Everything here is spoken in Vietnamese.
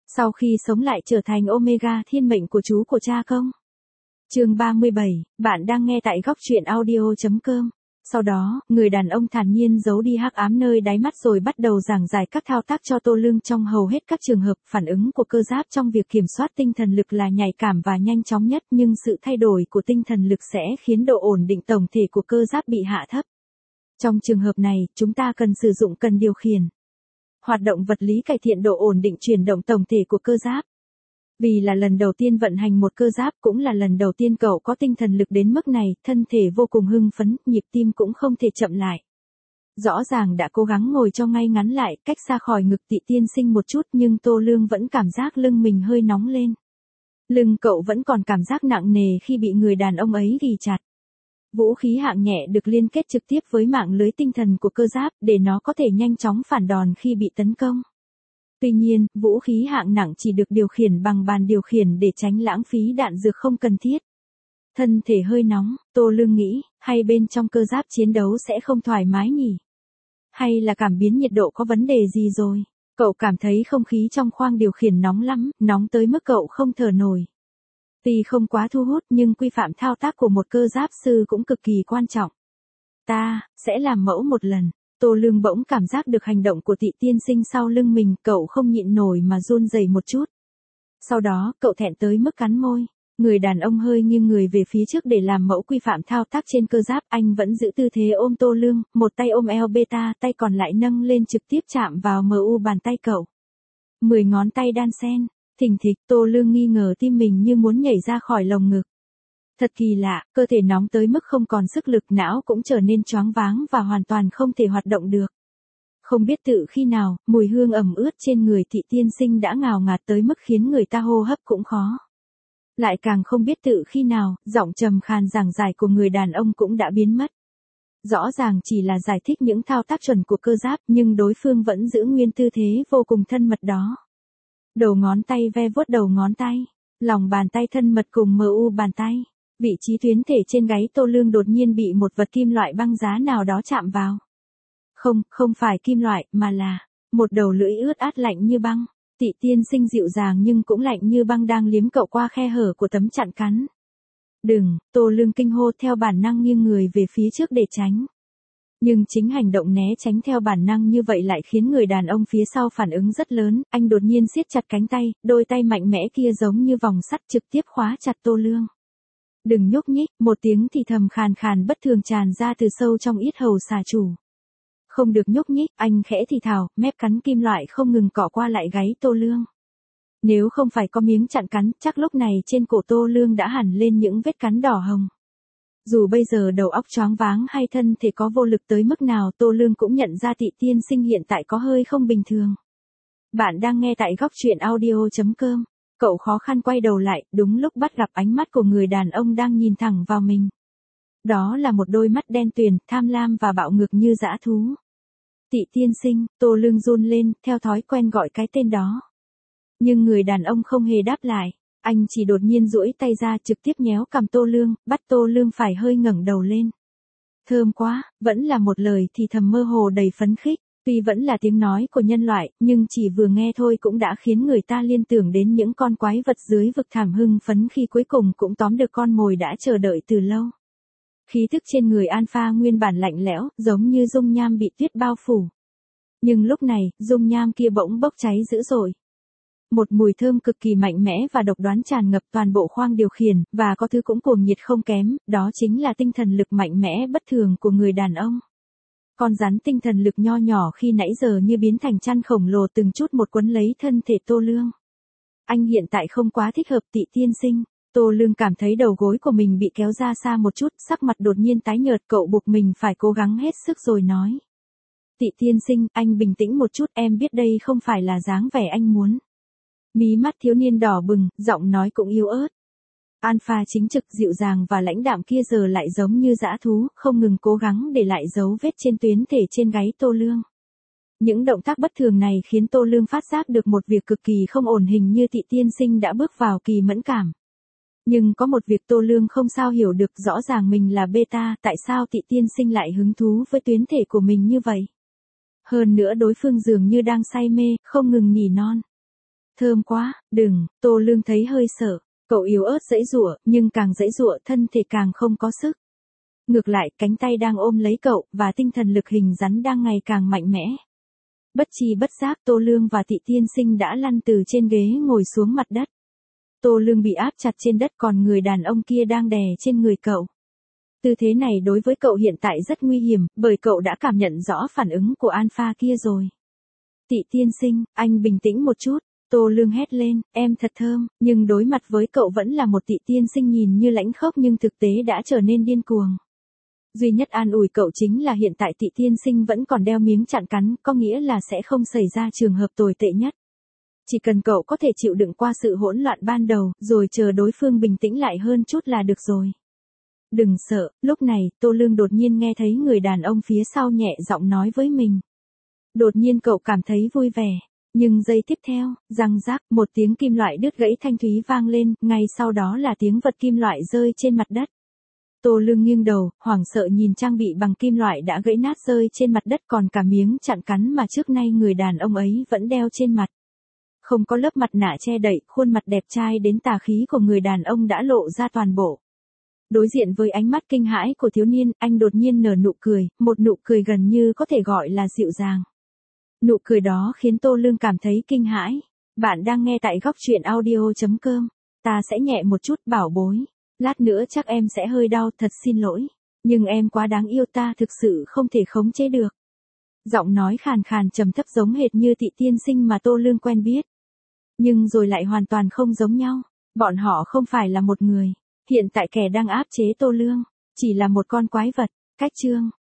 Sau khi sống lại trở thành Omega thiên mệnh của chú của cha không? Chương 37, bạn đang nghe tại góc truyện audio.com. Sau đó, người đàn ông thản nhiên giấu đi hắc ám nơi đáy mắt rồi bắt đầu giảng giải các thao tác cho Tô Lương. Trong hầu hết các trường hợp, phản ứng của cơ giáp trong việc kiểm soát tinh thần lực là nhạy cảm và nhanh chóng nhất, nhưng sự thay đổi của tinh thần lực sẽ khiến độ ổn định tổng thể của cơ giáp bị hạ thấp. Trong trường hợp này, chúng ta cần sử dụng cần điều khiển hoạt động vật lý cải thiện độ ổn định chuyển động tổng thể của cơ giáp. Vì là lần đầu tiên vận hành một cơ giáp, cũng là lần đầu tiên cậu có tinh thần lực đến mức này, thân thể vô cùng hưng phấn, nhịp tim cũng không thể chậm lại. Rõ ràng đã cố gắng ngồi cho ngay ngắn lại, cách xa khỏi ngực Tị tiên sinh một chút, nhưng Tô Lương vẫn cảm giác lưng mình hơi nóng lên. Lưng cậu vẫn còn cảm giác nặng nề khi bị người đàn ông ấy ghì chặt. Vũ khí hạng nhẹ được liên kết trực tiếp với mạng lưới tinh thần của cơ giáp, để nó có thể nhanh chóng phản đòn khi bị tấn công. Tuy nhiên, vũ khí hạng nặng chỉ được điều khiển bằng bàn điều khiển để tránh lãng phí đạn dược không cần thiết. Thân thể hơi nóng, Tô Lương nghĩ, hay bên trong cơ giáp chiến đấu sẽ không thoải mái nhỉ? Hay là cảm biến nhiệt độ có vấn đề gì rồi? Cậu cảm thấy không khí trong khoang điều khiển nóng lắm, nóng tới mức cậu không thở nổi. Tuy không quá thu hút, nhưng quy phạm thao tác của một cơ giáp sư cũng cực kỳ quan trọng. Ta sẽ làm mẫu một lần. Tô Lương bỗng cảm giác được hành động của Tị tiên sinh sau lưng mình, cậu không nhịn nổi mà run rẩy một chút. Sau đó, cậu thẹn tới mức cắn môi. Người đàn ông hơi nghiêng người về phía trước để làm mẫu quy phạm thao tác trên cơ giáp, anh vẫn giữ tư thế ôm Tô Lương, một tay ôm eo beta, tay còn lại nâng lên trực tiếp chạm vào MU bàn tay cậu. 10 ngón tay đan xen, thình thịch, Tô Lương nghi ngờ tim mình như muốn nhảy ra khỏi lồng ngực. Thật kỳ lạ, cơ thể nóng tới mức không còn sức lực, não cũng trở nên choáng váng và hoàn toàn không thể hoạt động được. Không biết tự khi nào, mùi hương ẩm ướt trên người Tị tiên sinh đã ngào ngạt tới mức khiến người ta hô hấp cũng khó. Lại càng không biết tự khi nào, giọng trầm khàn giảng giải của người đàn ông cũng đã biến mất. Rõ ràng chỉ là giải thích những thao tác chuẩn của cơ giáp, nhưng đối phương vẫn giữ nguyên tư thế vô cùng thân mật đó. Đầu ngón tay ve vuốt đầu ngón tay, lòng bàn tay thân mật cùng MU bàn tay. Vị trí tuyến thể trên gáy Tô Lương đột nhiên bị một vật kim loại băng giá nào đó chạm vào. Không phải kim loại, mà là một đầu lưỡi ướt át lạnh như băng. Tị tiên sinh dịu dàng nhưng cũng lạnh như băng đang liếm cậu qua khe hở của tấm chặn cắn. Đừng, Tô Lương kinh hô theo bản năng nghiêng người về phía trước để tránh. Nhưng chính hành động né tránh theo bản năng như vậy lại khiến người đàn ông phía sau phản ứng rất lớn, anh đột nhiên siết chặt cánh tay, đôi tay mạnh mẽ kia giống như vòng sắt trực tiếp khóa chặt Tô Lương. Đừng nhúc nhích, một tiếng thì thầm khàn khàn bất thường tràn ra từ sâu trong yết hầu xà chủ. Không được nhúc nhích, anh khẽ thì thào, mép cắn kim loại không ngừng cọ qua lại gáy Tô Lương. Nếu không phải có miếng chặn cắn, chắc lúc này trên cổ Tô Lương đã hẳn lên những vết cắn đỏ hồng. Dù bây giờ đầu óc choáng váng hay thân thể có vô lực tới mức nào, Tô Lương cũng nhận ra Tị tiên sinh hiện tại có hơi không bình thường. Bạn đang nghe tại góc truyện audio.com. Cậu khó khăn quay đầu lại, đúng lúc bắt gặp ánh mắt của người đàn ông đang nhìn thẳng vào mình. Đó là một đôi mắt đen tuyền, tham lam và bạo ngược như dã thú. Tị tiên sinh, Tô Lương run lên, theo thói quen gọi cái tên đó. Nhưng người đàn ông không hề đáp lại, anh chỉ đột nhiên duỗi tay ra trực tiếp nhéo cằm Tô Lương, bắt Tô Lương phải hơi ngẩng đầu lên. Thơm quá, vẫn là một lời thì thầm mơ hồ đầy phấn khích. Tuy vẫn là tiếng nói của nhân loại, nhưng chỉ vừa nghe thôi cũng đã khiến người ta liên tưởng đến những con quái vật dưới vực thảm hưng phấn khi cuối cùng cũng tóm được con mồi đã chờ đợi từ lâu. Khí thức trên người Alpha nguyên bản lạnh lẽo, giống như dung nham bị tuyết bao phủ. Nhưng lúc này, dung nham kia bỗng bốc cháy dữ dội. Một mùi thơm cực kỳ mạnh mẽ và độc đoán tràn ngập toàn bộ khoang điều khiển, và có thứ cũng cuồng nhiệt không kém, đó chính là tinh thần lực mạnh mẽ bất thường của người đàn ông. Con rắn tinh thần lực nho nhỏ khi nãy giờ như biến thành chăn khổng lồ từng chút một quấn lấy thân thể Tô Lương. Anh hiện tại không quá thích hợp Tị tiên sinh. Tô Lương cảm thấy đầu gối của mình bị kéo ra xa một chút, sắc mặt đột nhiên tái nhợt, cậu buộc mình phải cố gắng hết sức rồi nói. Tị tiên sinh, anh bình tĩnh một chút, em biết đây không phải là dáng vẻ anh muốn. Mí mắt thiếu niên đỏ bừng, giọng nói cũng yếu ớt. Alpha chính trực dịu dàng và lãnh đạm kia giờ lại giống như dã thú, không ngừng cố gắng để lại dấu vết trên tuyến thể trên gáy Tô Lương. Những động tác bất thường này khiến Tô Lương phát giác được một việc cực kỳ không ổn, hình như Tị tiên sinh đã bước vào kỳ mẫn cảm. Nhưng có một việc Tô Lương không sao hiểu được, rõ ràng mình là beta, tại sao Tị tiên sinh lại hứng thú với tuyến thể của mình như vậy? Hơn nữa đối phương dường như đang say mê, không ngừng nhỉ non. thơm quá, đừng, Tô Lương thấy hơi sợ, cậu yếu ớt giãy giụa, nhưng càng giãy giụa thân thể càng không có sức. Ngược lại, cánh tay đang ôm lấy cậu, và tinh thần lực hình rắn đang ngày càng mạnh mẽ. Bất chi bất giác Tô Lương và Tị Tiên Sinh đã lăn từ trên ghế ngồi xuống mặt đất. Tô Lương bị áp chặt trên đất còn người đàn ông kia đang đè trên người cậu. Tư thế này đối với cậu hiện tại rất nguy hiểm, bởi cậu đã cảm nhận rõ phản ứng của alpha kia rồi. Tị Tiên Sinh, anh bình tĩnh một chút, Tô Lương hét lên, em thật thơm, nhưng đối mặt với cậu vẫn là một Tị Tiên Sinh nhìn như lãnh khốc nhưng thực tế đã trở nên điên cuồng. Duy nhất an ủi cậu chính là hiện tại Tị Tiên Sinh vẫn còn đeo miếng chặn cắn, có nghĩa là sẽ không xảy ra trường hợp tồi tệ nhất. Chỉ cần cậu có thể chịu đựng qua sự hỗn loạn ban đầu, rồi chờ đối phương bình tĩnh lại hơn chút là được rồi. Đừng sợ, lúc này, Tô Lương đột nhiên nghe thấy người đàn ông phía sau nhẹ giọng nói với mình. Đột nhiên cậu cảm thấy vui vẻ. Nhưng giây tiếp theo, răng rác, một tiếng kim loại đứt gãy thanh thúy vang lên, ngay sau đó là tiếng vật kim loại rơi trên mặt đất. Tô Lương nghiêng đầu, hoảng sợ nhìn trang bị bằng kim loại đã gãy nát rơi trên mặt đất còn cả miếng chặn cắn mà trước nay người đàn ông ấy vẫn đeo trên mặt. Không có lớp mặt nạ che đậy, khuôn mặt đẹp trai đến tà khí của người đàn ông đã lộ ra toàn bộ. Đối diện với ánh mắt kinh hãi của thiếu niên, anh đột nhiên nở nụ cười, một nụ cười gần như có thể gọi là dịu dàng. Nụ cười đó khiến Tô Lương cảm thấy kinh hãi. Bạn đang nghe tại góc truyện audio.com. Ta sẽ nhẹ một chút bảo bối. Lát nữa chắc em sẽ hơi đau, thật xin lỗi. Nhưng em quá đáng yêu, ta thực sự không thể khống chế được. Giọng nói khàn khàn trầm thấp giống hệt như Tị Tiên Sinh mà Tô Lương quen biết. Nhưng rồi lại hoàn toàn không giống nhau. Bọn họ không phải là một người. Hiện tại kẻ đang áp chế Tô Lương chỉ là một con quái vật. Cách chương